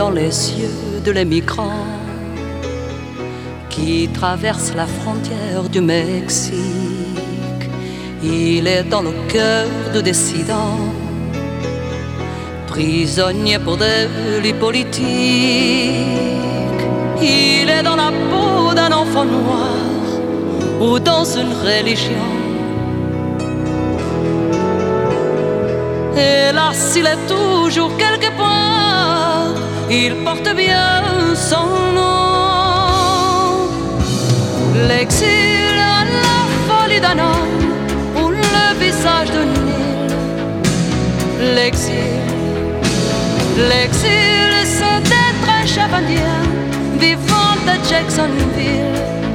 dans les yeux de l'émigrant qui traverse la frontière du Mexique. Il est dans le cœur de dissidents, prisonnier pour délit politique. Il est dans la peau d'un enfant noir ou dans une religion. Hélas, il est toujours quelque part, il porte bien son nom. L'exil à la folie d'un homme ou le visage de Nil. L'exil, c'est d'être un chef indien vivant de Jacksonville.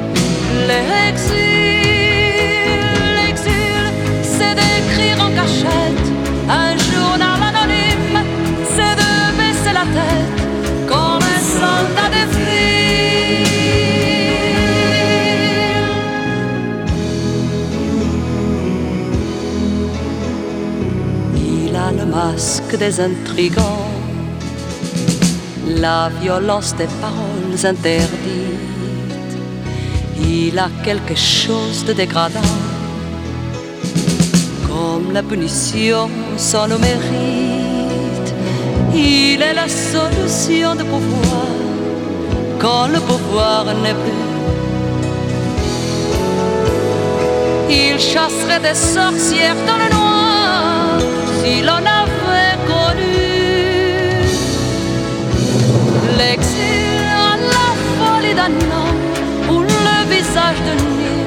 L'exil, c'est d'écrire en cachette un journal anonyme, c'est de baisser la tête comme un soldat défile. Il a le masque des intrigants, la violence des paroles interdites. Il a quelque chose de dégradant, comme la punition sans le mérite. Il est la solution de pouvoir quand le pouvoir n'est plus. Il chasserait des sorcières dans le noir si l'on avait connu. L'exil à la folie d'un homme ou le visage de Nil.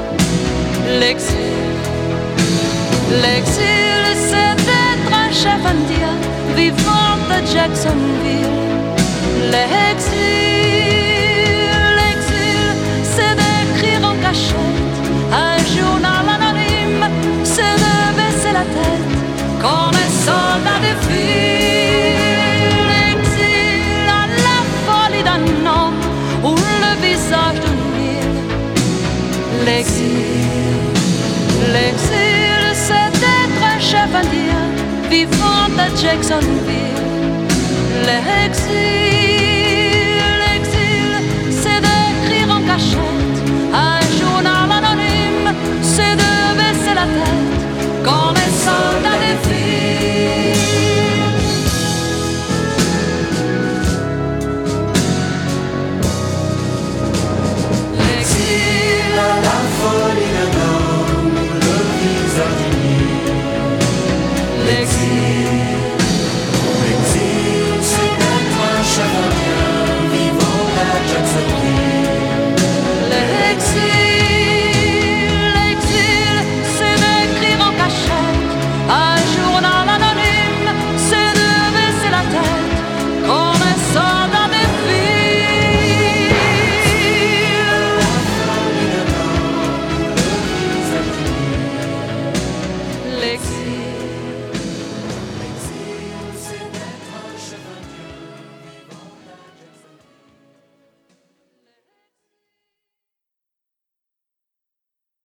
L'exil, c'est d'être un chef indien vivant de Jacksonville. L'exil, c'est d'écrire en cachette un journal anonyme, c'est de baisser la tête comme un soldat défile. L'exil à la folie d'un homme ou le visage de Nil. L'exil, c'est d'être un chef indien vivant à Jacksonville. L'exil,